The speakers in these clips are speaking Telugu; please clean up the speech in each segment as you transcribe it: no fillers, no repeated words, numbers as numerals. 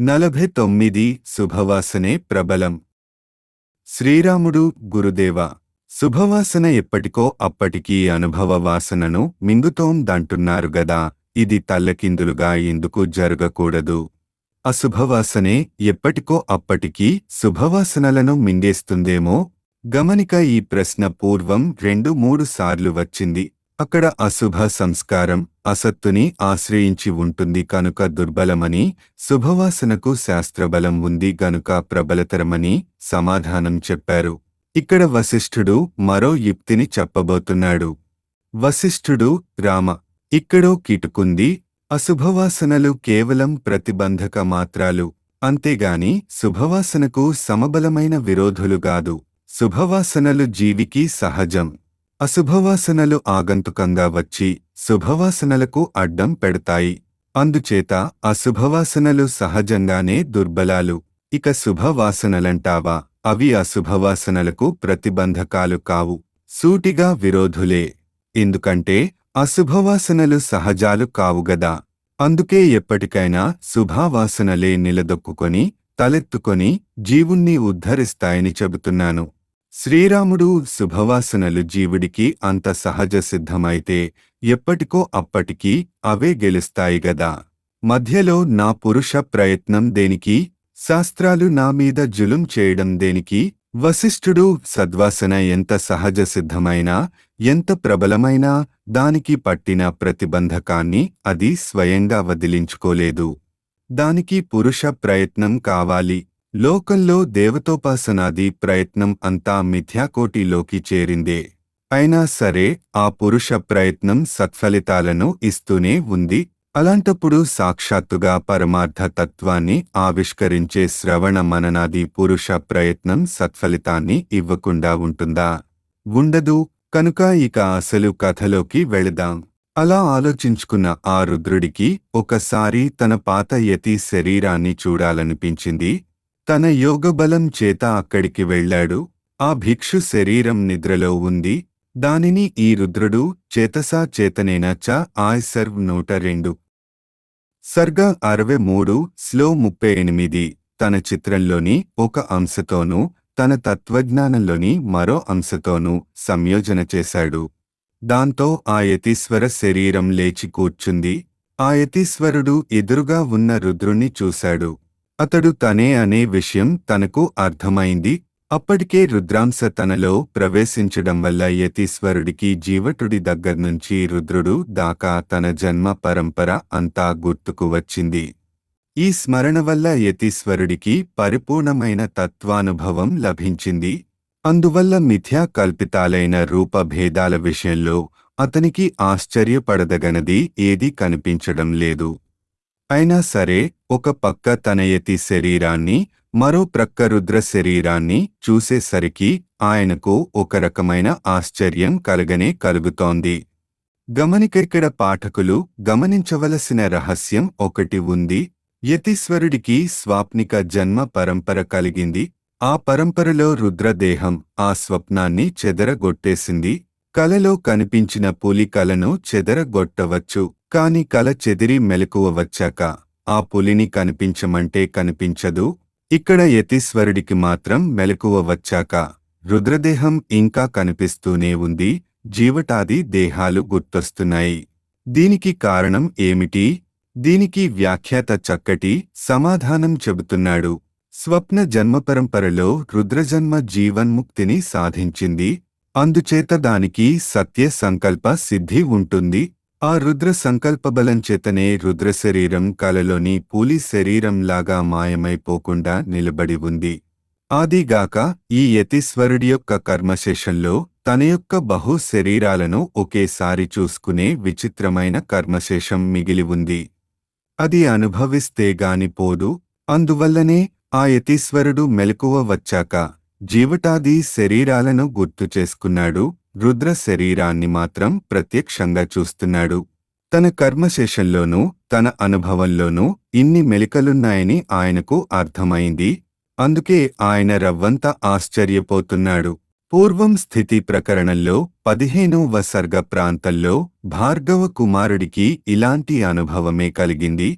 49 శుభవాసనే ప్రబలం. శ్రీరాముడు గురుదేవ, శుభవాసన ఎప్పటికో అప్పటికీ అనుభవ వాసనను మింగుతోందంటున్నారు గదా, ఇది తల్లకిందులుగా ఎందుకు జరగకూడదు? అశుభవాసనే ఎప్పటికో అప్పటికీ శుభవాసనలను మింగేస్తుందేమో? గమనిక, ఈ ప్రశ్న పూర్వం 2-3 సార్లు వచ్చింది. అక్కడ అశుభ సంస్కారం అసత్తుని ఆశ్రయించి ఉంటుంది కనుక దుర్బలమని, శుభవాసనకు శాస్త్రబలం ఉంది గనుక ప్రబలతరమని సమాధానం చెప్పారు. ఇక్కడ వశిష్ఠుడు మరో యుక్తిని చెప్పబోతున్నాడు. వశిష్ఠుడు, రామ, ఇక్కడో కిటుకుంది. అశుభవాసనలు కేవలం ప్రతిబంధక మాత్రాలు, అంతేగాని శుభవాసనకు సమబలమైన విరోధులుగాదు. శుభవాసనలు జీవికి సహజం. అశుభవాసనలు ఆగంతుకంగా వచ్చి శుభవాసనలకు అడ్డం పెడతాయి. అందుచేత అశుభవాసనలు సహజంగానే దుర్బలాలు. ఇక శుభవాసనలంటావా, అవి అశుభవాసనలకు ప్రతిబంధకాలు కావు, సూటిగా విరోధులే. ఎందుకంటే అశుభవాసనలు సహజాలు కావుగదా. అందుకే ఎప్పటికైనా శుభవాసనలే నిలదొక్కుకొని తలెత్తుకొని జీవుణ్ణి ఉద్ధరిస్తాయని చెబుతున్నాను. శ్రీరాముడు, శుభవాసనలు జీవుడికి అంత సహజ సిద్ధమైతే ఎప్పటికో అప్పటికీ అవే గెలుస్తాయి గదా. మధ్యలో నా పురుష ప్రయత్నం దేనికి? శాస్త్రాలు నా మీద జులుం చేయడం దేనికి? వశిష్ఠుడు, సద్వాసన ఎంత సహజ సిద్ధమైనా, ఎంత ప్రబలమైనా దానికి పట్టిన ప్రతిబంధకాన్ని అది స్వయంగా వదిలించుకోలేదు. దానికి పురుష ప్రయత్నం కావాలి. లోకంలో దేవతోపాసనాది ప్రయత్నం అంతా మిథ్యాకోటిలోకి చేరిందే. అయినా సరే ఆ పురుష ప్రయత్నం సత్ఫలితాలను ఇస్తూనే ఉంది. అలాంటప్పుడు సాక్షాత్తుగా పరమార్థ తత్వాన్ని ఆవిష్కరించే శ్రవణ మననాది పురుష ప్రయత్నం సత్ఫలితాన్ని ఇవ్వకుండా ఉంటుందా? ఉండదు. కనుక ఇక అసలు కథలోకి వెళదాం. అలా ఆలోచించుకున్న ఆ రుద్రుడికి ఒకసారి తన పాత యతి శరీరాన్ని చూడాలనిపించింది. తన యోగబలం చేత అక్కడికి వెళ్ళాడు. ఆ భిక్షు శరీరం నిద్రలో ఉంది. దానిని ఈ రుద్రుడు చేతసా చేతనేన చ ఆయ్సర్వ్ 102 సర్గ 63 శ్లో 38 తన చిత్రంలోని ఒక అంశతోనూ తన తత్వజ్ఞానంలోని మరో అంశతోనూ సంయోజన చేశాడు. దాంతో ఆ యతీశ్వర శరీరం లేచి కూర్చుంది. ఆ యతీశ్వరుడు ఎదురుగా ఉన్న రుద్రుణ్ణి చూశాడు. అతడు తనే అనే విషయం తనకు అర్థమైంది. అప్పటికే రుద్రాంశ తనలో ప్రవేశించడం వల్ల యతీశ్వరుడికి జీవటుడి దగ్గర్నుంచి రుద్రుడు దాకా తన జన్మ పరంపర అంతా గుర్తుకు వచ్చింది. ఈ స్మరణ వల్ల యతీశ్వరుడికి పరిపూర్ణమైన తత్వానుభవం లభించింది. అందువల్ల మిథ్యా కల్పితాలైన రూపభేదాల విషయంలో అతనికి ఆశ్చర్యపడదగనది ఏదీ కనిపించడం లేదు. అయినా సరే ఒక పక్క తన యతి శరీరాన్ని, మరో ప్రక్క రుద్ర శరీరాన్ని చూసేసరికి ఆయనకు ఒక రకమైన ఆశ్చర్యం కలుగుతోంది. గమనికిక్కడ పాఠకులు గమనించవలసిన రహస్యం ఒకటి ఉంది. యతీశ్వరుడికి స్వాప్నిక జన్మ పరంపర కలిగింది. ఆ పరంపరలో రుద్రదేహం ఆ స్వప్నాన్ని చెదరగొట్టేసింది. కలలో కనిపించిన పులి కలను చెదరగొట్టవచ్చు, కాని కల చెదిరి మెలకువ వచ్చాక ఆ పులిని కనిపించమంటే కనిపించదు. ఇక్కడ యతీశ్వరుడికి మాత్రం మెలకువ వచ్చాక రుద్రదేహం ఇంకా కనిపిస్తూనే ఉంది. జీవటాది దేహాలు గుర్తొస్తున్నాయి. దీనికి కారణం ఏమిటి? దీనికి వ్యాఖ్యాత చక్కటి సమాధానం చెబుతున్నాడు. స్వప్న జన్మపరంపరలో రుద్రజన్మ జీవన్ముక్తిని సాధించింది. అందుచేత దానికి సత్య సంకల్ప సిద్ధి ఉంటుంది. ఆ రుద్ర సంకల్పబలంచేతనే రుద్రశరీరం కలలోని పూలి శరీరంలాగా మాయమైపోకుండా నిలబడి ఉంది. ఆదిగాక ఈ యతీశ్వరుడి యొక్క కర్మశేషంలో తన యొక్క బహు శరీరాలను ఒకేసారి చూసుకునే విచిత్రమైన కర్మశేషం మిగిలి ఉంది. అది అనుభవిస్తే గాని పోదు. అందువల్లనే ఆ యతీశ్వరుడు మెలకువ వచ్చాక జీవటాది శరీరాలను గుర్తు చేసుకున్నాడు. రుద్ర శరీరాన్ని మాత్రం ప్రత్యక్షంగా చూస్తున్నాడు. తన కర్మశేషంలోనూ తన అనుభవంలోనూ ఇన్ని మెలికలున్నాయని ఆయనకు అర్థమైంది. అందుకే ఆయన రవ్వంత ఆశ్చర్యపోతున్నాడు. పూర్వం స్థితి ప్రకరణంలో 15వ సర్గ ప్రాంతంలో భార్గవ కుమారుడికి ఇలాంటి అనుభవమే కలిగింది.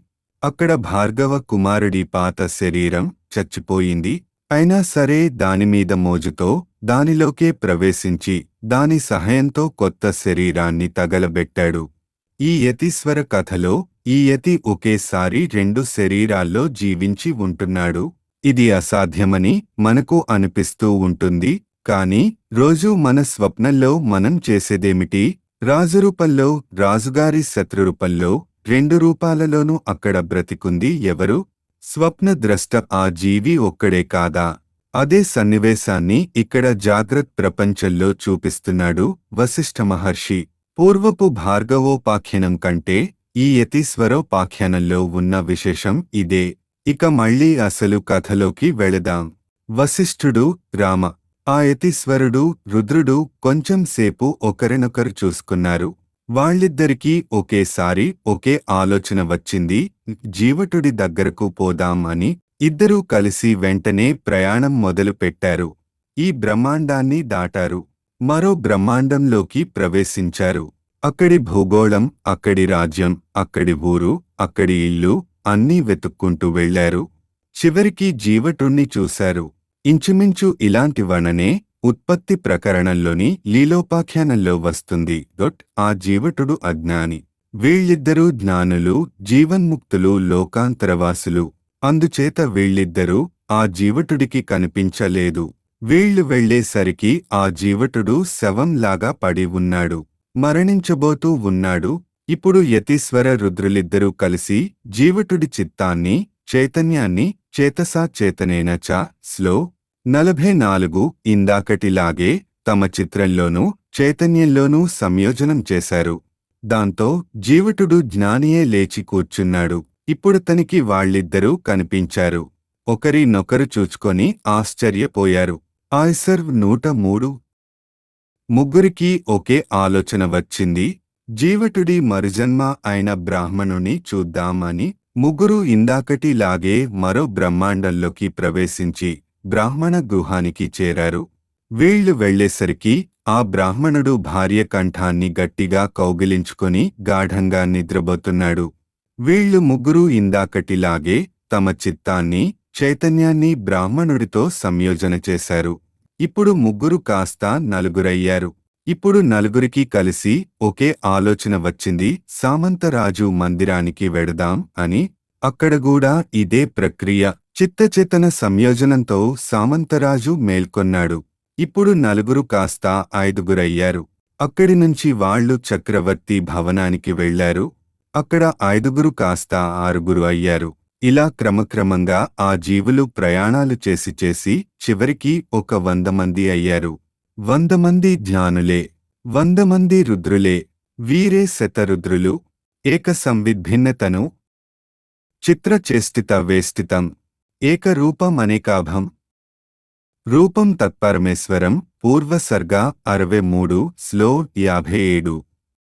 అక్కడ భార్గవ కుమారుడి పాత శరీరం చచ్చిపోయింది. అయినా సరే దానిమీద మోజుతో దానిలోకే ప్రవేశించి దాని సహాయంతో కొత్త శరీరాన్ని తగలబెట్టాడు. ఈ యతీశ్వర కథలో ఈ యతి ఒకేసారి 2 శరీరాల్లో జీవించి ఉంటున్నాడు. ఇది అసాధ్యమని మనకు అనిపిస్తూ ఉంటుంది. కాని రోజూ మన స్వప్నంలో మనం చేసేదేమిటి? రాజు రూపంలో, రాజుగారి శత్రురూపంలో 2 రూపాలలోనూ అక్కడ బ్రతికుంది ఎవరు? స్వప్నద్రష్ట ఆ జీవి ఒక్కడే కాదా? అదే సన్నివేశాన్ని ఇక్కడ జాగ్రత్త ప్రపంచంలో చూపిస్తున్నాడు వశిష్ఠ మహర్షి. పూర్వపు భార్గవోపాఖ్యానం కంటే ఈ యతీశ్వరోపాఖ్యానంలో ఉన్న విశేషం ఇదే. ఇక మళ్ళీ అసలు కథలోకి వెళదాం. వశిష్ఠుడు, రామ, ఆ యతీశ్వరుడు, రుద్రుడు కొంచెం సేపు ఒకరినొకరు చూసుకున్నారు. వాళ్ళిద్దరికీ ఒకేసారి ఒకే ఆలోచన వచ్చింది. జీవటుడి దగ్గరకు పోదాం అని. ఇద్దరూ కలిసి వెంటనే ప్రయాణం మొదలుపెట్టారు. ఈ బ్రహ్మాండాన్ని దాటారు. మరో బ్రహ్మాండంలోకి ప్రవేశించారు. అక్కడి భూగోళం, అక్కడి రాజ్యం, అక్కడి ఊరు, అక్కడి ఇల్లు అన్నీ వెతుక్కుంటూ వెళ్లారు. చివరికి జీవటుణ్ణి చూశారు. ఇంచుమించు ఇలాంటి వర్ణనే ఉత్పత్తి ప్రకరణంలోని లీలోపాఖ్యానంలో వస్తుంది. ఆ జీవటుడు అజ్ఞాని. వీళ్ళిద్దరూ జ్ఞానులు, జీవన్ముక్తులు, లోకాంతరవాసులు. అందుచేత వీళ్ళిద్దరూ ఆ జీవటుడికి కనిపించలేదు. వీళ్లు వెళ్లేసరికి ఆ జీవటుడు శవంలాగా పడి ఉన్నాడు. మరణించబోతూ ఉన్నాడు. ఇప్పుడు యతీశ్వర రుద్రులిద్దరూ కలిసి జీవటుడి చిత్తాన్ని, చైతన్యాన్ని చేతసా చేతనేన చ స్లో 44 ఇందాకటిలాగే తమ చిత్రంలోనూ చైతన్యంలోనూ సంయోజనం చేశారు. దాంతో జీవటుడు జ్ఞానియే లేచి కూర్చున్నాడు. ఇప్పుడతనికి వాళ్ళిద్దరూ కనిపించారు. ఒకరినొకరు చూచుకొని ఆశ్చర్యపోయారు. ఆయ్సర్వ్ 103. ముగ్గురికీ ఒకే ఆలోచన వచ్చింది. జీవటుడి మరుజన్మ అయిన బ్రాహ్మణుని చూద్దామని ముగ్గురు ఇందాకటిలాగే మరో బ్రహ్మాండంలోకి ప్రవేశించి బ్రాహ్మణ గృహానికి చేరారు. వీళ్లు వెళ్లేసరికి ఆ బ్రాహ్మణుడు భార్య కంఠాన్ని గట్టిగా కౌగిలించుకొని గాఢంగా నిద్రపోతున్నాడు. వీళ్లు ముగ్గురూ ఇందాకటిలాగే తమ చిత్తాన్ని, చైతన్యాన్ని బ్రాహ్మణుడితో సంయోజన చేశారు. ఇప్పుడు ముగ్గురు కాస్త నలుగురయ్యారు. ఇప్పుడు నలుగురికి కలిసి ఒకే ఆలోచన వచ్చింది. సామంతరాజు మందిరానికి వెడదాం అని. అక్కడ కూడా ఇదే ప్రక్రియ. చిత్తచేతన సంయోజనంతో సామంతరాజు మేల్కొన్నాడు. ఇప్పుడు నలుగురు కాస్త 5గురయ్యారు. అక్కడి నుంచి వాళ్లు చక్రవర్తి భవనానికి వెళ్లారు. అక్కడ 5గురు కాస్త 6గురు అయ్యారు. ఇలా క్రమక్రమంగా ఆ జీవులు ప్రయాణాలు చేసి చేసి చివరికి 100 మంది అయ్యారు. 100 మంది జ్ఞానులే, 100 మంది రుద్రులే. వీరే శతరుద్రులు. ఏక సంవిద్భిన్నతను చిత్రచేష్టిత వేష్టితం ఏకరూపమనేకాభం. రూపం తత్పరమేశ్వరం. పూర్వసర్గ 63 స్లో 57.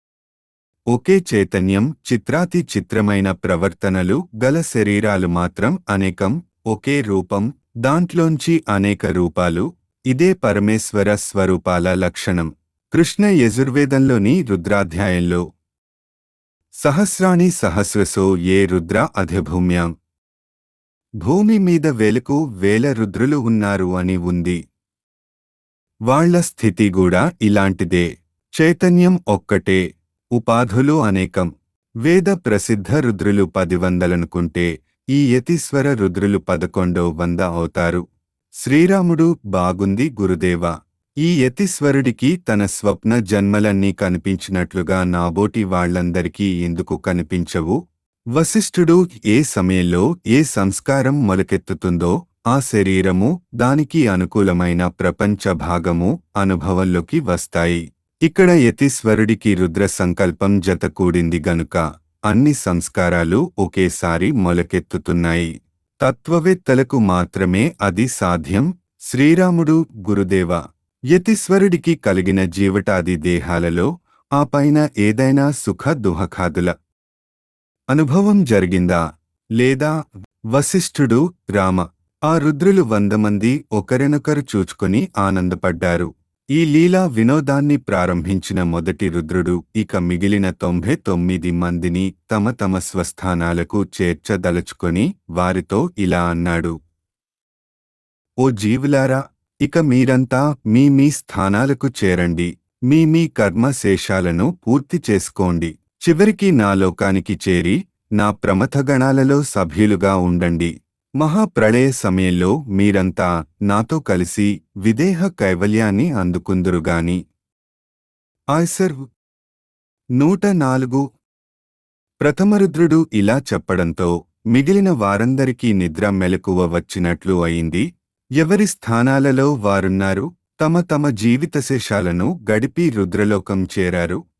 ఒకే చైతన్యం, చిత్రాతి చిత్రమైన ప్రవర్తనలు గల శరీరాలు మాత్రం అనేకం. ఒకే రూపం, దాంట్లోంచి అనేక రూపాలు. ఇదే పరమేశ్వర స్వరూపాల లక్షణం. కృష్ణ యజుర్వేదంలోని రుద్రాధ్యాయంలో సహస్రాణి సహస్రసో ఏ రుద్ర అధిభూమ్యాం. భూమి మీద వేలకు వేల రుద్రులు ఉన్నారు అని ఉంది. వాళ్ల స్థితి కూడా ఇలాంటిదే. చైతన్యం ఒక్కటే, ఉపాధులు అనేకం. వేద ప్రసిద్ధ రుద్రులు 10 ఈ యతీశ్వర రుద్రులు 1100 అవుతారు. శ్రీరాముడు, బాగుంది గురుదేవా. ఈ యతీశ్వరుడికి తన స్వప్న జన్మలన్నీ కనిపించినట్లుగా నాబోటి వాళ్లందరికీ ఎందుకు కనిపించవు? వశిష్ఠుడు, ఏ సమయంలో ఏ సంస్కారం మొలకెత్తుతుందో ఆ శరీరము, దానికి అనుకూలమైన ప్రపంచ భాగము అనుభవంలోకి వస్తాయి. ఇక్కడ యతీశ్వరుడికి రుద్ర సంకల్పం జతకూడింది గనుక అన్ని సంస్కారాలు ఒకేసారి మొలకెత్తుతున్నాయి. తత్వవేత్తలకు మాత్రమే అది సాధ్యం. శ్రీరాముడు, గురుదేవా, యతీశ్వరుడికి కలిగిన జీవటాది దేహాలలో ఆ పైన ఏదైనా సుఖ దుఃఖాదుల అనుభవం జరిగిందా లేదా? వశిష్ఠుడు, రామ, ఆ రుద్రులు 100 మంది ఒకరినొకరు చూచుకొని ఆనందపడ్డారు. ఈ లీలా వినోదాన్ని ప్రారంభించిన మొదటి రుద్రుడు ఇక మిగిలిన 99 మందిని తమ తమ స్వస్థానాలకు చేర్చదలుచుకొని వారితో ఇలా అన్నాడు. ఓ జీవులారా, ఇక మీరంతా మీ మీ స్థానాలకు చేరండి. మీ మీ కర్మశేషాలను పూర్తి చేసుకోండి. చివరికి నా లోకానికి చేరి నా ప్రమథగణాలలో సభ్యులుగా ఉండండి. మహాప్రళయ సమయంలో మీరంతా నాతో కలిసి విదేహ కైవల్యాన్ని అందుకుందురుగాని. ఆయ్సర్ 104. ప్రథమరుద్రుడు ఇలా చెప్పడంతో మిగిలిన వారందరికీ నిద్ర మెలకువ వచ్చినట్లు అయింది. ఎవరి స్థానాలలో వారున్నారు. తమ తమ జీవితశేషాలను గడిపి రుద్రలోకం చేరారు.